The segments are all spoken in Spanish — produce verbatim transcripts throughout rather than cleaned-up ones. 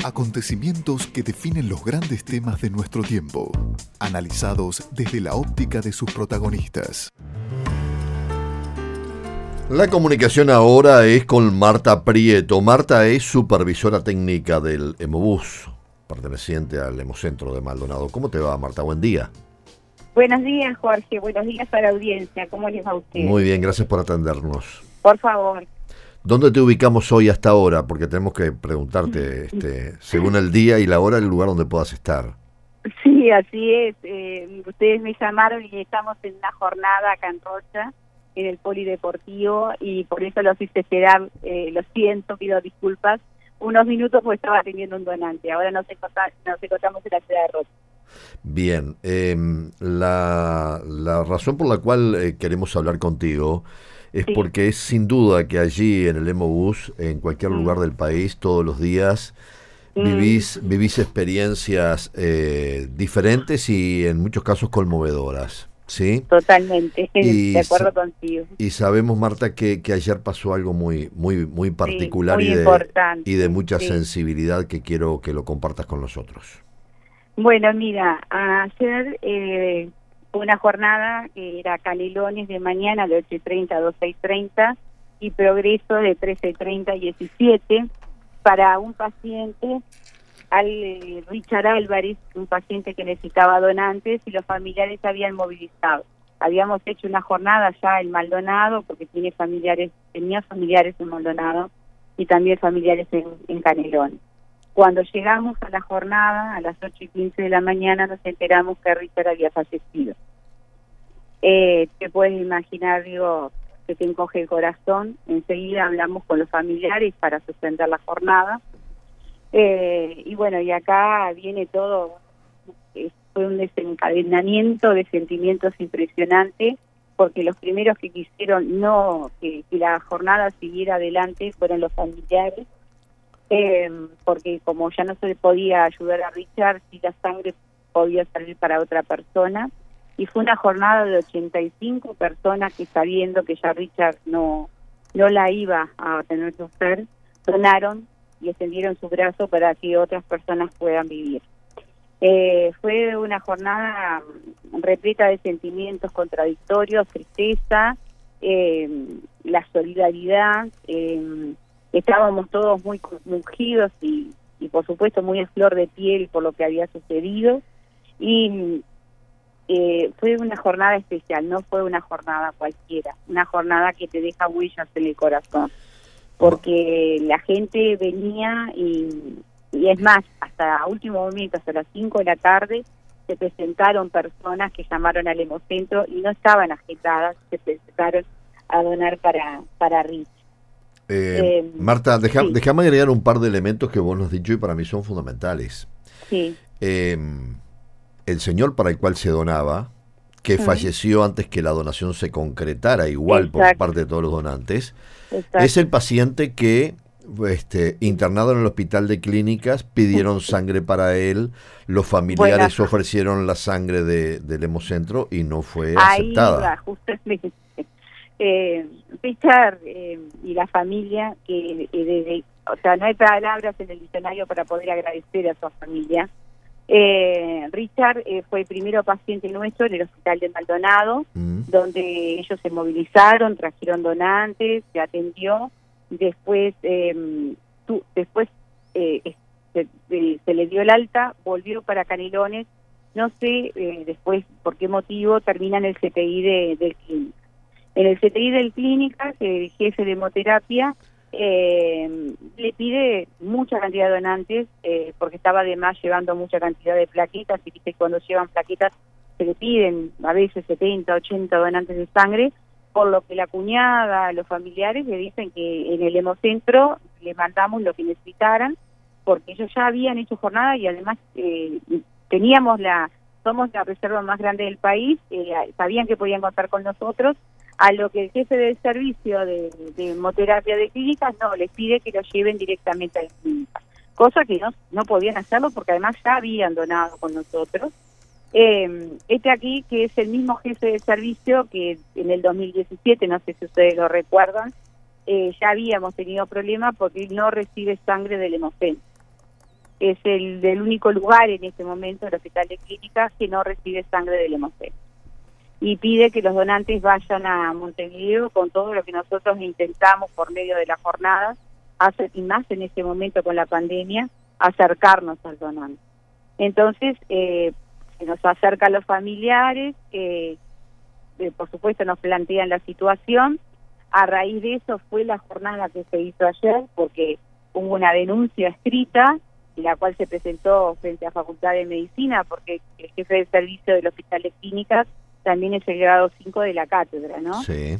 Acontecimientos que definen los grandes temas de nuestro tiempo, analizados desde la óptica de sus protagonistas. La comunicación ahora es con Marta Prieto. Marta es supervisora técnica del Hemobús, perteneciente al Hemocentro de Maldonado. ¿Cómo te va, Marta? Buen día. Buenos días, Jorge. Buenos días a la audiencia. ¿Cómo les va a usted? Muy bien, gracias por atendernos. Por favor. ¿Dónde te ubicamos hoy hasta ahora? Porque tenemos que preguntarte, este, según el día y la hora, el lugar donde puedas estar. Sí, así es. Eh, ustedes me llamaron y estamos en una jornada acá en Rocha, en el polideportivo, y por eso los hice esperar. Eh, lo siento, pido disculpas. Unos minutos porque estaba atendiendo un donante. Ahora nos, encota, nos encontramos en la ciudad de Rocha. Bien, eh, la, la razón por la cual eh, queremos hablar contigo es sí. porque es sin duda que allí en el Hemobús, en cualquier mm. lugar del país, todos los días mm. vivís, vivís experiencias eh, diferentes y en muchos casos conmovedoras, ¿sí? Totalmente, y de acuerdo contigo. Y sabemos, Marta, que, que ayer pasó algo muy, muy, muy particular sí, muy y, de, importante, y de mucha sí. sensibilidad que quiero que lo compartas con nosotros. Bueno, mira, ayer eh, fue una jornada que era Canelones de mañana de ocho y treinta a doce y treinta y Progreso de trece y treinta a diecisiete para un paciente, al eh, Richard Álvarez, un paciente que necesitaba donantes y los familiares se habían movilizado. Habíamos hecho una jornada ya en Maldonado porque tiene familiares, tenía familiares en Maldonado y también familiares en, en Canelones. Cuando llegamos a la jornada, a las ocho y quince de la mañana, nos enteramos que Richard había fallecido. Eh, te puedes imaginar, digo, que te encoge el corazón. Enseguida hablamos con los familiares para suspender la jornada. Eh, y bueno, y acá viene todo, eh, fue un desencadenamiento de sentimientos impresionante, porque los primeros que quisieron no que, que la jornada siguiera adelante fueron los familiares. Eh, porque como ya no se le podía ayudar a Richard, si la sangre podía salir para otra persona, y fue una jornada de ochenta y cinco personas que, sabiendo que ya Richard no no la iba a tener que hacer, donaron y extendieron su brazo para que otras personas puedan vivir. Eh, fue una jornada repleta de sentimientos contradictorios, tristeza, eh, la solidaridad, eh, estábamos todos muy conmovidos y, y por supuesto muy a flor de piel por lo que había sucedido, y eh, fue una jornada especial, no fue una jornada cualquiera, una jornada que te deja huellas en el corazón, porque la gente venía y, y es más, hasta último momento, hasta las cinco de la tarde, se presentaron personas que llamaron al Hemocentro y no estaban agitadas, se presentaron a donar para, para Rich. Eh, eh, Marta, deja, sí. déjame agregar un par de elementos que vos nos has dicho y para mí son fundamentales. Sí. Eh, el señor para el cual se donaba, que uh-huh. falleció antes que la donación se concretara, igual Exacto. por parte de todos los donantes, Exacto. es el paciente que, este, internado en el hospital de clínicas, pidieron sangre para él, los familiares bueno. ofrecieron la sangre de, del Hemocentro y no fue Ahí aceptada. Va, justamente. Eh, Richard eh, y la familia, que eh, desde, o sea, no hay palabras en el diccionario para poder agradecer a su familia. Eh, Richard eh, fue el primero paciente nuestro en el hospital de Maldonado, mm. donde ellos se movilizaron, trajeron donantes, se atendió, después eh, tu, después eh, se, eh, se le dio el alta, volvió para Canelones, no sé eh, después por qué motivo termina en el C T I de, del clínica. En el C T I del clínica, el jefe de hemoterapia eh, le pide mucha cantidad de donantes, eh, porque estaba además llevando mucha cantidad de plaquetas, y viste, cuando llevan plaquetas se le piden a veces setenta, ochenta donantes de sangre, por lo que la cuñada, los familiares le dicen que en el Hemocentro le mandamos lo que necesitaran, porque ellos ya habían hecho jornada y además eh, teníamos la, somos la reserva más grande del país, eh, sabían que podían contar con nosotros, a lo que el jefe del servicio de, de hemoterapia de clínicas no, les pide que lo lleven directamente a la clínica, cosa que no, no podían hacerlo porque además ya habían donado con nosotros. Eh, este aquí, que es el mismo jefe de servicio que en el dos mil diecisiete, no sé si ustedes lo recuerdan, eh, ya habíamos tenido problemas porque no recibe sangre del Hemocentro. es el del único lugar en este momento, el Hospital de Clínicas, que no recibe sangre del hemocentro. Y pide que los donantes vayan a Montevideo con todo lo que nosotros intentamos por medio de la jornada, hacer, y más en este momento con la pandemia, acercarnos al donante. Entonces, eh, se nos acercan los familiares, eh, eh, por supuesto nos plantean la situación. A raíz de eso fue la jornada que se hizo ayer, porque hubo una denuncia escrita, la cual se presentó frente a Facultad de Medicina, porque el jefe del servicio del Hospital de Clínicas también es el grado cinco de la cátedra, ¿no? Sí.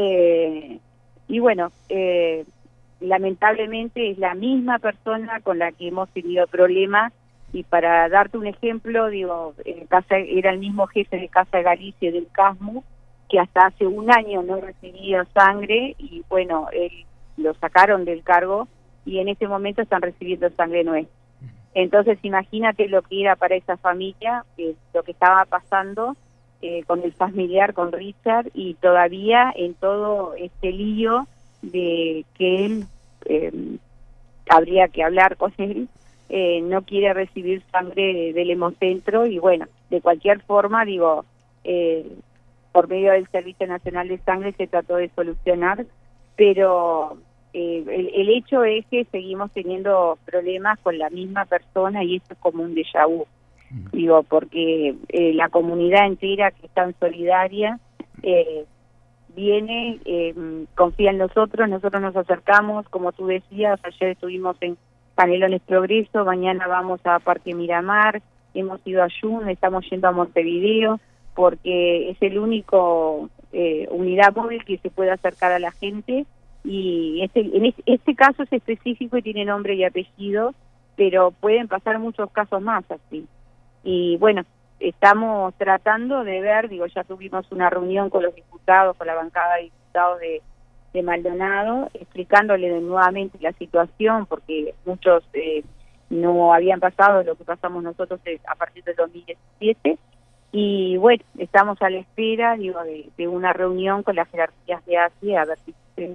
Eh, y bueno, eh, lamentablemente es la misma persona con la que hemos tenido problemas, y para darte un ejemplo, digo, en casa, era el mismo jefe de Casa de Galicia del CASMU, que hasta hace un año no recibía sangre, y bueno, él lo sacaron del cargo, y en este momento están recibiendo sangre nuestra. Entonces imagínate lo que era para esa familia, eh, lo que estaba pasando, Eh, con el familiar, con Richard, y todavía en todo este lío de que él, eh, habría que hablar con él, eh, no quiere recibir sangre del hemocentro, y bueno, de cualquier forma, digo, eh, por medio del Servicio Nacional de Sangre se trató de solucionar, pero eh, el, el hecho es que seguimos teniendo problemas con la misma persona, y eso es como un déjà vu. Digo, porque eh, la comunidad entera que es tan solidaria eh, viene, eh, confía en nosotros, nosotros nos acercamos, como tú decías, ayer estuvimos en Canelones Progreso, mañana vamos a Parque Miramar, hemos ido a Yun, estamos yendo a Montevideo, porque es el único eh, unidad móvil que se puede acercar a la gente, y este, en este, este caso es específico y tiene nombre y apellido, pero pueden pasar muchos casos más así. Y bueno, estamos tratando de ver, digo, ya tuvimos una reunión con los diputados, con la bancada de diputados de, de Maldonado, explicándole nuevamente la situación, porque muchos eh, no habían pasado lo que pasamos nosotros a partir del dos mil diecisiete, y bueno, estamos a la espera, digo, de, de una reunión con las jerarquías de A C I, a ver si se...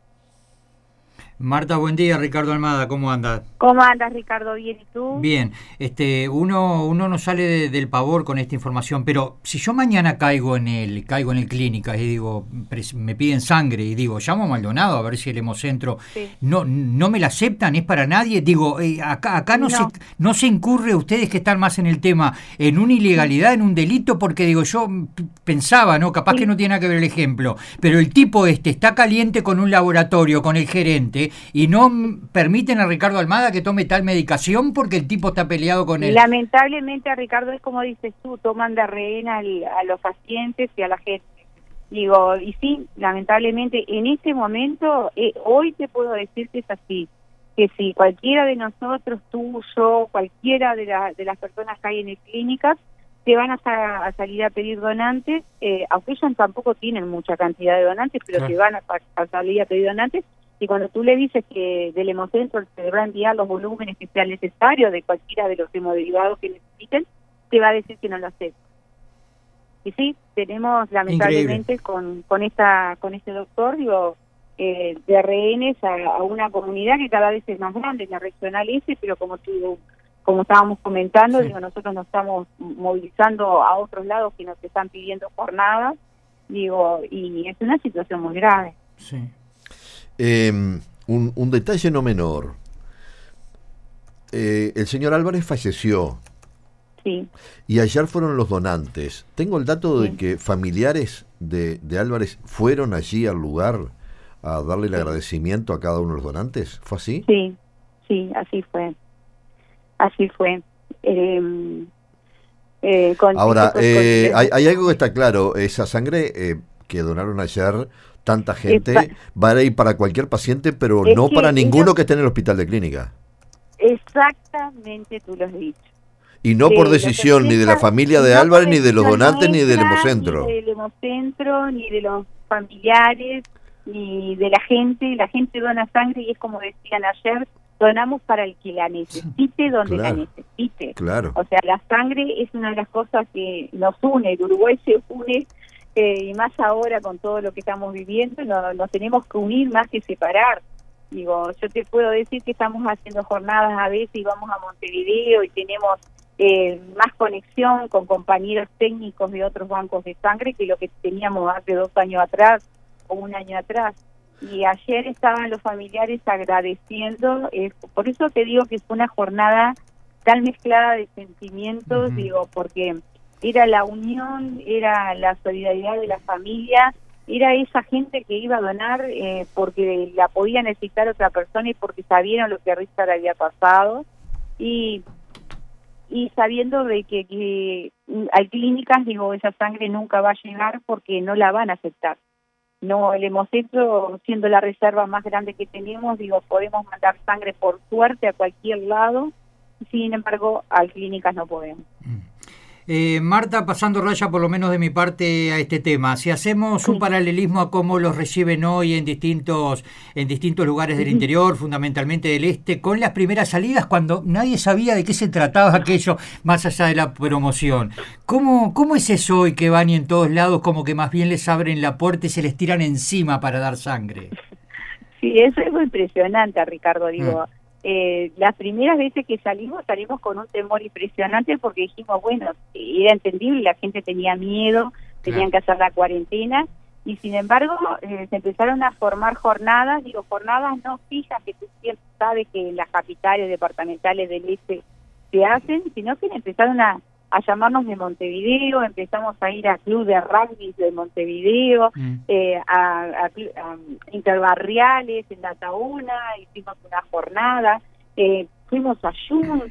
Marta, buen día. Ricardo Almada, ¿cómo andas? ¿Cómo andas, Ricardo? ¿Bien y tú? Bien. Este, uno, uno no sale de, del pavor con esta información, pero si yo mañana caigo en el, caigo en el clínica y digo, me piden sangre y digo, llamo a Maldonado a ver si el hemocentro sí. no, no me la aceptan, es para nadie. Digo, eh, acá, acá no, no. se, no se incurre, ustedes que están más en el tema, en una ilegalidad, en un delito, porque digo, yo pensaba, ¿no? Capaz sí. que no tiene nada que ver el ejemplo, pero el tipo este está caliente con un laboratorio, con el gerente, y no permiten a Ricardo Almada que tome tal medicación porque el tipo está peleado con él. Lamentablemente, a Ricardo, es como dices tú, toman de rehén al, a los pacientes y a la gente. Digo, y sí, lamentablemente, en este momento, eh, hoy te puedo decir que es así, que si cualquiera de nosotros, tú, yo, cualquiera de, la, de las personas que hay en el clínicas, te van a, a salir a pedir donantes, eh, aunque ellos tampoco tienen mucha cantidad de donantes, pero claro. te van a, a salir a pedir donantes. Y cuando tú le dices que del hemocentro se va a enviar los volúmenes que sean necesarios de cualquiera de los hemoderivados que necesiten, te va a decir que no lo acepta. Y sí, tenemos lamentablemente con con esta con este doctor, digo, eh, de rehenes a, a una comunidad que cada vez es más grande, la regional S, pero como tú, como estábamos comentando, sí. digo, nosotros nos estamos movilizando a otros lados que nos están pidiendo jornadas, digo, y es una situación muy grave. Sí. Eh, un, un detalle no menor. Eh, el señor Álvarez falleció. Sí. Y ayer fueron los donantes. Tengo el dato de sí. que familiares de, de Álvarez fueron allí al lugar a darle el agradecimiento a cada uno de los donantes. ¿Fue así? Sí, sí, así fue. Así fue. Eh, eh, con, Ahora, con, eh, con, hay, hay algo que está claro. Esa sangre eh, que donaron ayer... Tanta gente, pa- va a ir para cualquier paciente, pero no para ninguno ellos, que esté en el hospital de clínica. Exactamente, tú lo has dicho. Y no de por decisión ni de la familia de no Álvarez, ni de los donantes, ni del hemocentro. Ni del hemocentro, ni de los familiares, ni de la gente. La gente dona sangre y es como decían ayer, donamos para el que la necesite, donde claro, la necesite. Claro. O sea, la sangre es una de las cosas que nos une, el Uruguay se une. Eh, y más ahora con todo lo que estamos viviendo, no, nos tenemos que unir más que separar. Digo, yo te puedo decir que estamos haciendo jornadas a veces y vamos a Montevideo y tenemos eh, más conexión con compañeros técnicos de otros bancos de sangre que lo que teníamos hace dos años atrás o un año atrás. Y ayer estaban los familiares agradeciendo, eh, por eso te digo que fue una jornada tan mezclada de sentimientos, uh-huh. digo, porque era la unión, era la solidaridad de la familia, era esa gente que iba a donar eh, porque la podía necesitar otra persona y porque sabieron lo que a Richard había pasado, y y sabiendo de que, que hay clínicas, digo, esa sangre nunca va a llegar porque no la van a aceptar. No, el Hemocentro, siendo la reserva más grande que tenemos, digo, podemos mandar sangre por suerte a cualquier lado, sin embargo, a clínicas no podemos. Eh, Marta, pasando raya por lo menos de mi parte a este tema, si hacemos un paralelismo a cómo los reciben hoy en distintos en distintos lugares del interior, fundamentalmente del este, con las primeras salidas cuando nadie sabía de qué se trataba aquello más allá de la promoción, ¿cómo, cómo es eso hoy que van y en todos lados como que más bien les abren la puerta y se les tiran encima para dar sangre? Sí, eso es muy impresionante, Ricardo, digo... Mm. Eh, las primeras veces que salimos, salimos con un temor impresionante porque dijimos, bueno, era entendible, la gente tenía miedo, tenían que hacer la cuarentena, y sin embargo eh, se empezaron a formar jornadas, digo, jornadas no fijas, que tú siempre sabes que en las capitales departamentales del este se hacen, sino que empezaron a, a llamarnos de Montevideo, empezamos a ir a club de rugby de Montevideo, mm. eh, a, a, a interbarriales en La Tauna, hicimos una jornada, eh, fuimos a Jun,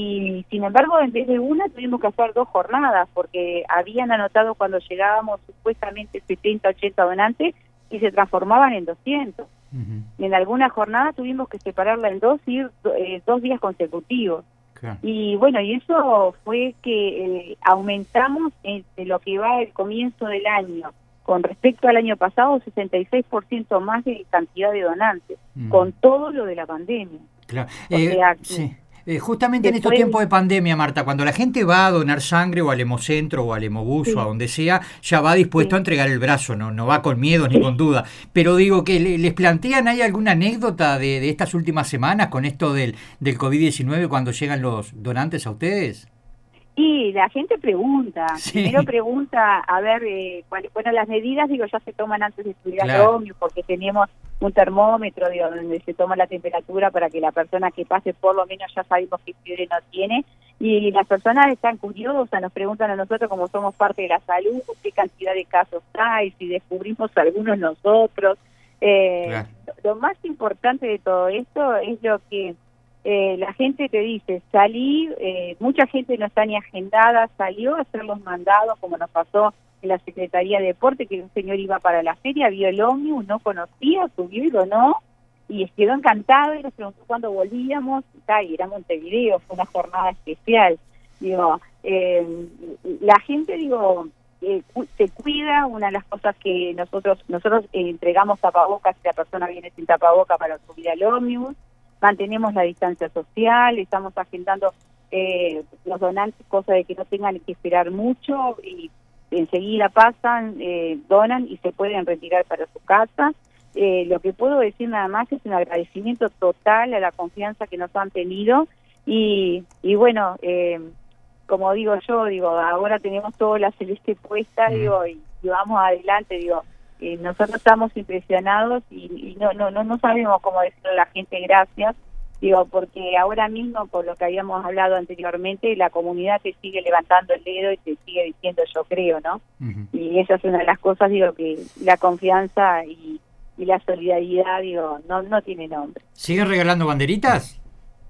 y sin embargo en vez de una tuvimos que hacer dos jornadas, porque habían anotado cuando llegábamos supuestamente setenta, ochenta donantes y se transformaban en doscientos. Uh-huh. Y en alguna jornada tuvimos que separarla en dos y ir eh, dos días consecutivos. Claro. Y bueno, y eso fue que eh, aumentamos en, de lo que va el comienzo del año con respecto al año pasado, sesenta y seis por ciento más de cantidad de donantes, mm. con todo lo de la pandemia. Claro. Eh, sea, sí. eh, justamente después, en estos tiempos de pandemia, Marta, cuando la gente va a donar sangre o al Hemocentro o al Hemobús sí. o a donde sea, ya va dispuesto sí. a entregar el brazo, no no va con miedo sí. ni con duda. Pero digo, que ¿les plantean, hay alguna anécdota de, de estas últimas semanas con esto del, del COVID diecinueve cuando llegan los donantes a ustedes? Sí, la gente pregunta, sí. primero pregunta, a ver, eh, cuáles fueron las medidas, digo, ya se toman antes de subir al ómnibus, porque tenemos un termómetro, digo, donde se toma la temperatura para que la persona que pase por lo menos ya sabemos qué fiebre no tiene, y las personas están curiosas, nos preguntan a nosotros como somos parte de la salud, qué cantidad de casos hay, si descubrimos algunos nosotros. Eh, claro. Lo más importante de todo esto es lo que Eh, la gente te dice, salí, eh, mucha gente no está ni agendada, salió a hacer los mandados, como nos pasó en la Secretaría de Deporte, que un señor iba para la feria, vio el ómnibus, no conocía, subió y donó, y quedó encantado y nos preguntó cuándo volvíamos, y, ta, y era Montevideo, fue una jornada especial. Digo, eh, la gente, digo, eh, se cuida, una de las cosas que nosotros, nosotros eh, entregamos tapabocas, si la persona viene sin tapaboca para subir al ómnibus, mantenemos la distancia social, estamos agendando eh, los donantes, cosa de que no tengan que esperar mucho y enseguida pasan, eh, donan y se pueden retirar para su casa. Eh, lo que puedo decir nada más es un agradecimiento total a la confianza que nos han tenido y, y bueno, eh, como digo yo, digo, ahora tenemos toda la celeste puesta, digo, y, y vamos adelante, digo. Eh, nosotros estamos impresionados y, y no no no no sabemos cómo decirle a la gente gracias, digo, porque ahora mismo, por lo que habíamos hablado anteriormente, la comunidad te sigue levantando el dedo y te sigue diciendo yo creo, ¿no? Uh-huh. Y esa es una de las cosas, digo, que la confianza y, y la solidaridad, digo, no no tiene nombre. ¿Siguen regalando banderitas?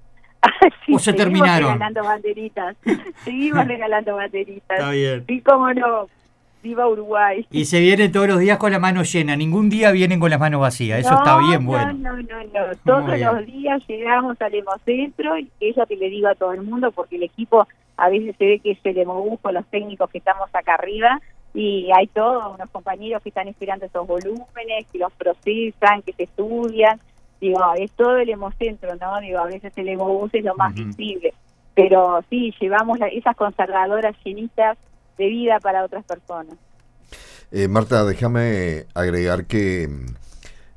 Sí, ¿O se terminaron? regalando banderitas, seguimos regalando banderitas. Está bien. Sí, cómo no. Viva Uruguay. Y se vienen todos los días con la mano llena, ningún día vienen con las manos vacías, eso no, está bien no, bueno. No, no, no, todos los días llegamos al Hemocentro, y es lo que le digo a todo el mundo, porque el equipo a veces se ve que es el Hemobús con los técnicos que estamos acá arriba, y hay todos unos compañeros que están esperando esos volúmenes, que los procesan, que se estudian, digo, es todo el Hemocentro, ¿no? Digo, a veces el Hemobús es lo más uh-huh. visible, pero sí, llevamos la, esas conservadoras llenitas de vida para otras personas. Eh, Marta, déjame agregar que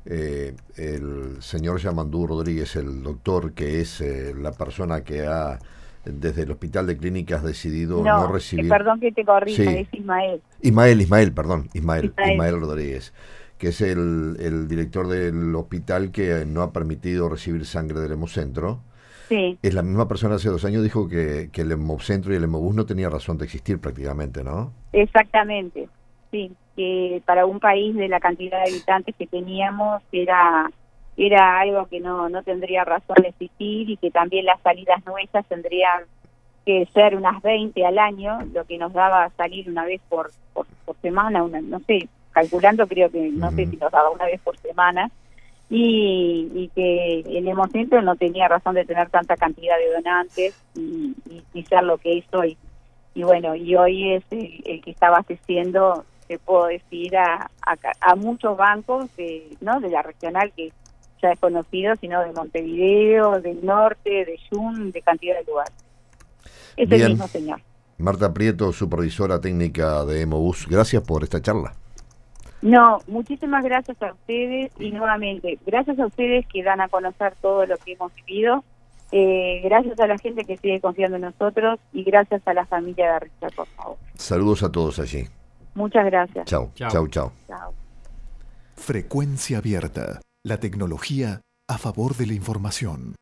eh, el señor Yamandú Rodríguez, el doctor, que es eh, la persona que ha, desde el Hospital de Clínicas, decidido no, no recibir... Eh, perdón que te corrija, sí. es Ismael. Ismael, Ismael, perdón, Ismael, Ismael, Ismael Rodríguez, que es el, el director del hospital que no ha permitido recibir sangre del Hemocentro. Sí. Es la misma persona, hace dos años dijo que, que el Hemocentro y el Hemobús no tenía razón de existir prácticamente, ¿no? Exactamente, sí, que para un país de la cantidad de habitantes que teníamos era era algo que no no tendría razón de existir, y que también las salidas nuestras tendrían que ser unas veinte al año, lo que nos daba salir una vez por por, por semana, una, no sé, calculando creo que no uh-huh. sé si nos daba una vez por semana, y, y que el Hemocentro no tenía razón de tener tanta cantidad de donantes y, y, y ser lo que es hoy. Y bueno, y hoy es el, el que está abasteciendo, te puedo decir, a, a, a muchos bancos de, ¿no? de la regional, que ya es conocido, sino de Montevideo, del norte, de Yun, de cantidad de lugares. Es Bien. El mismo señor. Marta Prieto, supervisora técnica de Hemobús, gracias por esta charla. No, muchísimas gracias a ustedes, y nuevamente, gracias a ustedes que dan a conocer todo lo que hemos vivido. Eh, gracias a la gente que sigue confiando en nosotros, y gracias a la familia de Richard, por favor. Saludos a todos allí. Muchas gracias. Chau, chau, chau. Chau. Frecuencia Abierta, la tecnología a favor de la información.